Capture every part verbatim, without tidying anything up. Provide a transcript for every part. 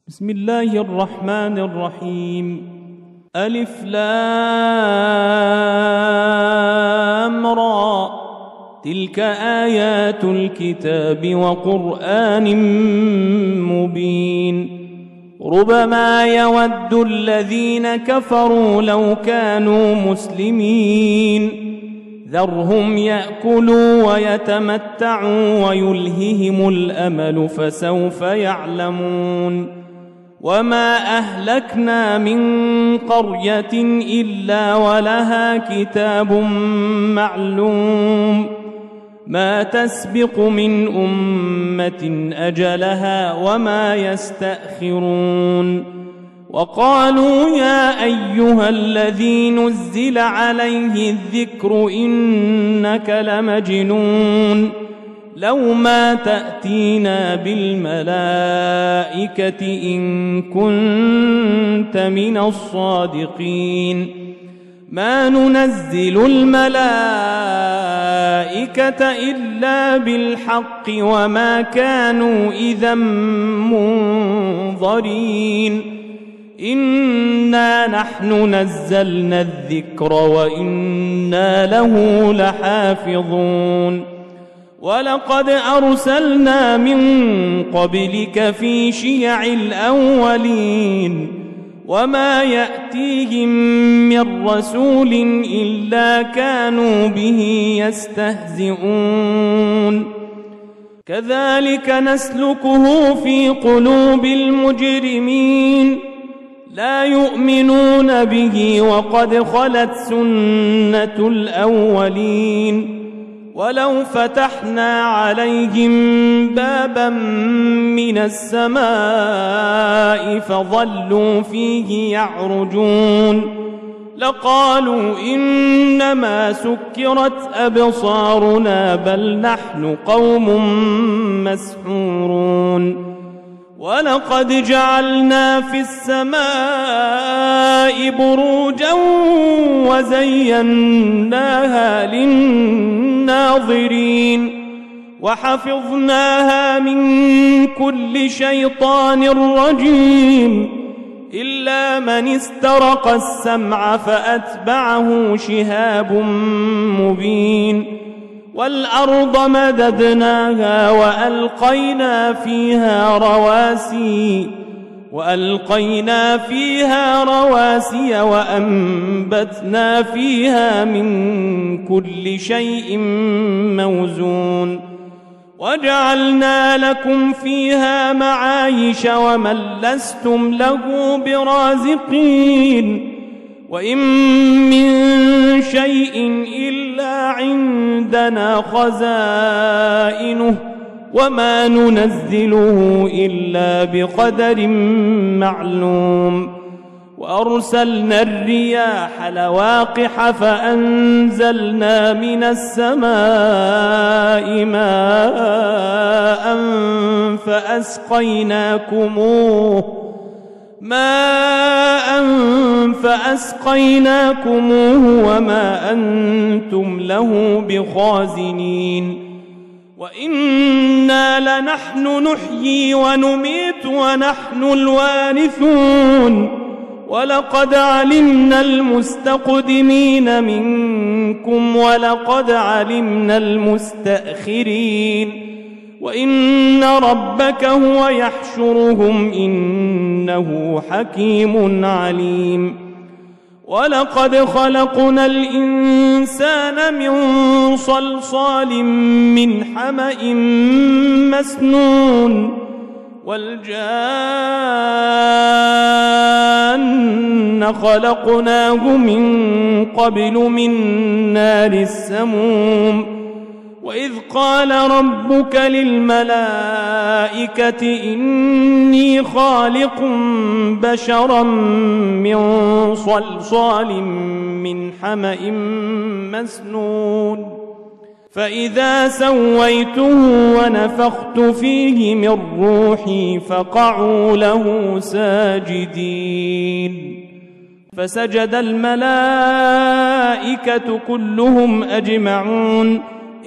بسم الله الرحمن الرحيم. ألف لام را، تلك آيات الكتاب وقرآن مبين. ربما يود الذين كفروا لو كانوا مسلمين، ذرهم يأكلوا ويتمتعوا ويلههم الأمل فسوف يعلمون. وما أهلكنا من قرية إلا ولها كتاب معلوم، ما تسبق من أمة أجلها وما يستأخرون. وقالوا يا أيها الذي نزل عليه الذكر إنك لمجنون، لو ما تأتينا بالملائكة إن كنت من الصادقين. ما ننزل الملائكة إلا بالحق وما كانوا إذا منظرين. إنا نحن نزلنا الذكر وإنا له لحافظون. ولقد أرسلنا من قبلك في شيع الأولين، وما يأتيهم من رسول إلا كانوا به يستهزئون. كذلك نسلكه في قلوب المجرمين، لا يؤمنون به وقد خلت سنة الأولين. ولو فتحنا عليهم بابا من السماء فظلوا فيه يعرجون لقالوا إنما سكرت أبصارنا بل نحن قوم مسحورون. ولقد جعلنا في السماء بروجا وزيناها للناظرين وحفظناها من كل شيطان رجيم إلا من استرق السمع فأتبعه شهاب مبين. والأرض مددناها وألقينا فيها رواسي وألقينا فيها رواسي وأنبتنا فيها من كل شيء موزون. وجعلنا لكم فيها معايش ومن لستم له برازقين. وإن من شيء إلا عندنا خزائنه وما ننزله إلا بقدر معلوم. وأرسلنا الرياح لواقح فأنزلنا من السماء ماء فأسقيناكموه ماء فأسقيناكموه وما أنتم له بخازنين. وإنا لنحن نحيي ونميت ونحن الوارثون. ولقد علمنا المستقدمين منكم ولقد علمنا المستأخرين. وإن ربك هو يحشرهم إنه حكيم عليم. ولقد خلقنا الإنسان من صلصال من حمأ مسنون والجان خلقناه من قبل من نار السموم. وإذ قال ربك للملائكة إني خالق بشرا من صلصال من حمأ مسنون فإذا سويته ونفخت فيه من روحي فقعوا له ساجدين. فسجد الملائكة كلهم أجمعون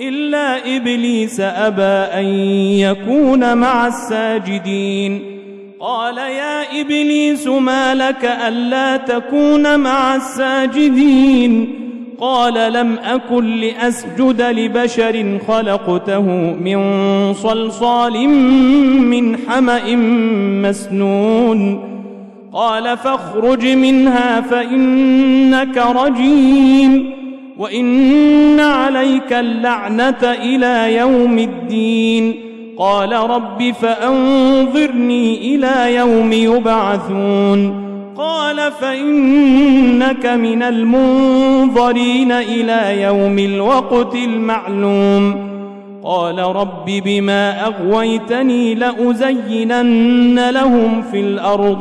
إلا إبليس أبى أن يكون مع الساجدين. قال يا إبليس ما لك ألا تكون مع الساجدين قال لم أكن لأسجد لبشر خلقته من صلصال من حمأ مسنون قال فاخرج منها فإنك رجيم وإن عليك اللعنة إلى يوم الدين قال رب فأنظرني إلى يوم يبعثون قال فإنك من المنظرين إلى يوم الوقت المعلوم قال رب بما أغويتني لأزينن لهم في الأرض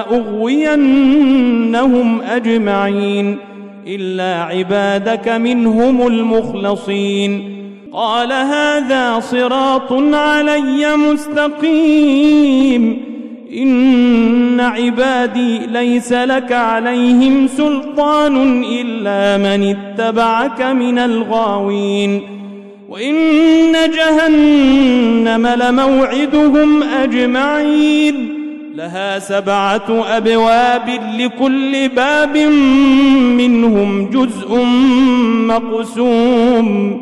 ولأغوينهم أجمعين إلا عبادك منهم المخلصين قال هذا صراط علي مستقيم إن عبادي ليس لك عليهم سلطان إلا من اتبعك من الغاوين وإن جهنم لموعدهم أجمعين لها سبعة أبواب لكل باب منهم جزء مقسوم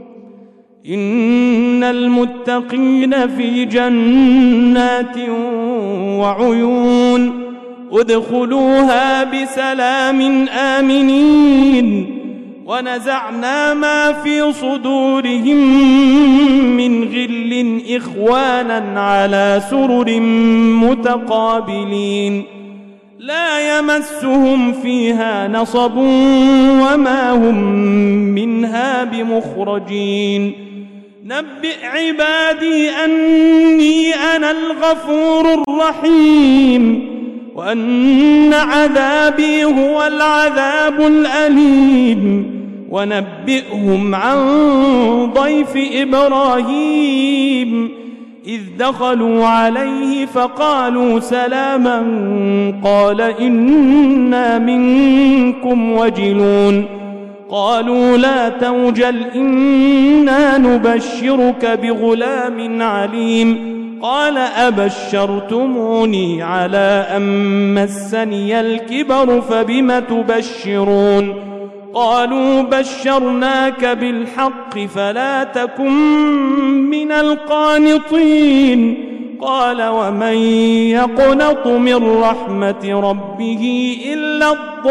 إن المتقين في جنات وعيون ادخلوها بسلام آمنين ونزعنا ما في صدورهم من غل إخوانا على سرر متقابلين لا يمسهم فيها نصب وما هم منها بمخرجين نبئ عبادي أني أنا الغفور الرحيم وأن عذابي هو العذاب الأليم ونبئهم عن ضيف إبراهيم إذ دخلوا عليه فقالوا سلاما قال إنا منكم وجلون قالوا لا توجل إنا نبشرك بغلام عليم قال أبشرتموني على أن مسني الكبر فبم تبشرون قالوا بشرناك بالحق فلا تكن من القانطين قال ومن يقنط من رحمة ربه إلا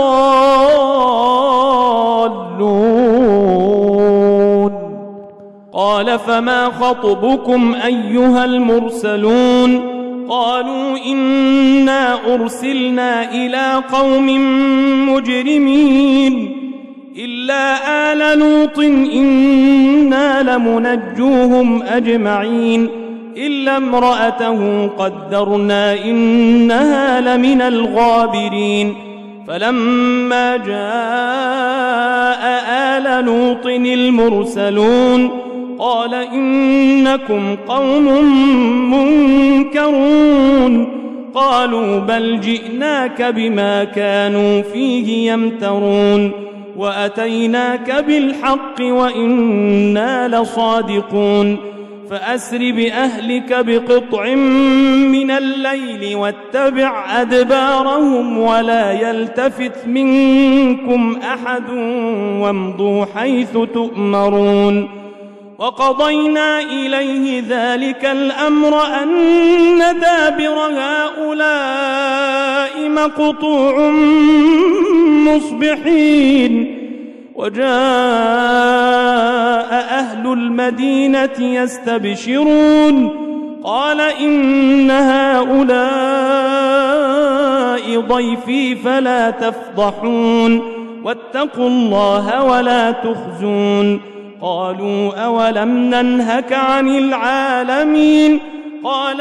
الضالون قال فما خطبكم أيها المرسلون قالوا إنا أرسلنا إلى قوم مجرمين إلا آل لوط إنا لمنجوهم أجمعين إلا امرأته قدرنا إنها لمن الغابرين فلما جاء آل لوط المرسلون قال إنكم قوم منكرون قالوا بل جئناك بما كانوا فيه يمترون وأتيناك بالحق وإنا لصادقون فأسر بأهلك بقطع من الليل واتبع أدبارهم ولا يلتفت منكم أحد وامضوا حيث تؤمرون وقضينا إليه ذلك الأمر أن دابر هؤلاء مقطوع مصبحين وجاء أهل المدينة يستبشرون قال إن هؤلاء ضيفي فلا تفضحون واتقوا الله ولا تخزون قالوا أولم ننهك عن العالمين قال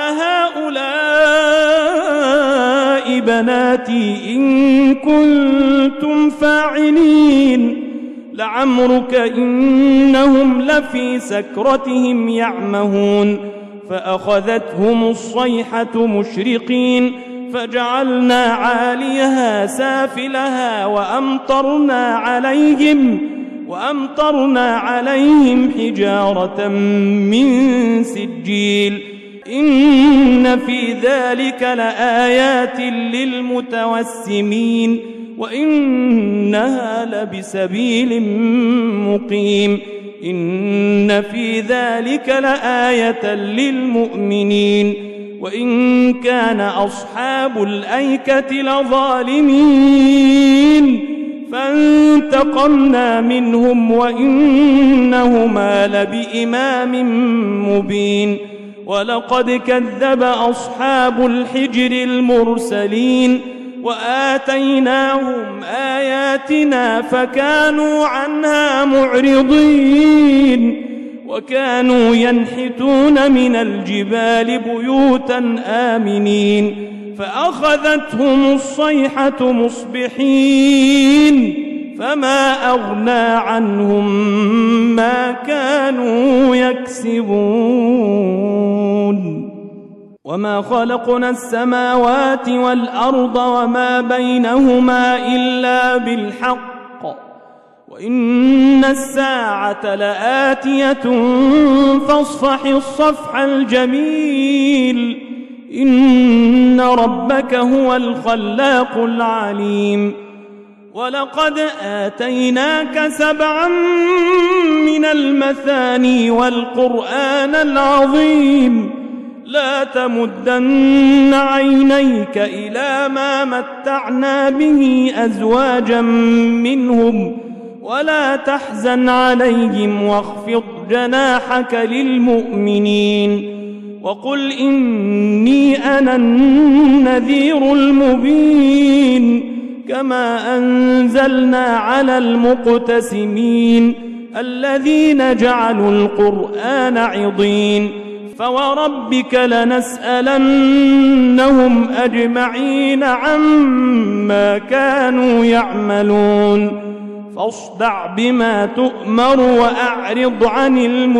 هؤلاء بناتي إن كنتم فاعلين لعمرك إنهم لفي سكرتهم يعمهون فأخذتهم الصيحة مشرقين فجعلنا عاليها سافلها وأمطرنا عليهم وأمطرنا عليهم حجارة من سجيل إن في ذلك لآيات للمتوسمين وإنها لبسبيل مقيم إن في ذلك لآية للمؤمنين وإن كان أصحاب الأيكة لظالمين فانتقمنا منهم وإنهما لبإمام مبين ولقد كذب أصحاب الحجر المرسلين وآتيناهم آياتنا فكانوا عنها معرضين وكانوا ينحتون من الجبال بيوتا آمنين فأخذتهم الصيحة مصبحين فما أغنى عنهم ما كانوا يكسبون وما خلقنا السماوات والأرض وما بينهما إلا بالحق وإن الساعة لآتية فاصفح الصفح الجميل إن ربك هو الخلاق العليم ولقد آتيناك سبعا من المثاني والقرآن العظيم لا تمدن عينيك إلى ما متعنا به أزواجا منهم ولا تحزن عليهم واخفض جناحك للمؤمنين وقل إني أنا النذير المبين كما أنزلنا على المقتسمين الذين جعلوا القرآن عضين فوربك لنسألنهم أجمعين عما كانوا يعملون فاصدع بما تؤمر وأعرض عن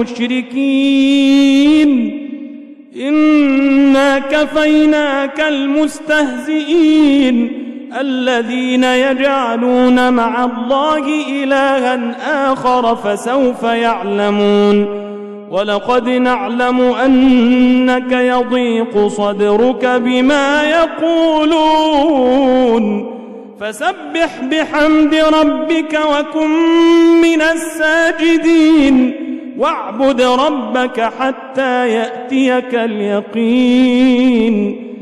المشركين إنا كفيناك المستهزئين الذين يجعلون مع الله إلها آخر فسوف يعلمون ولقد نعلم أنك يضيق صدرك بما يقولون فسبح بحمد ربك وكن من الساجدين واعبد ربك حتى يأتيك اليقين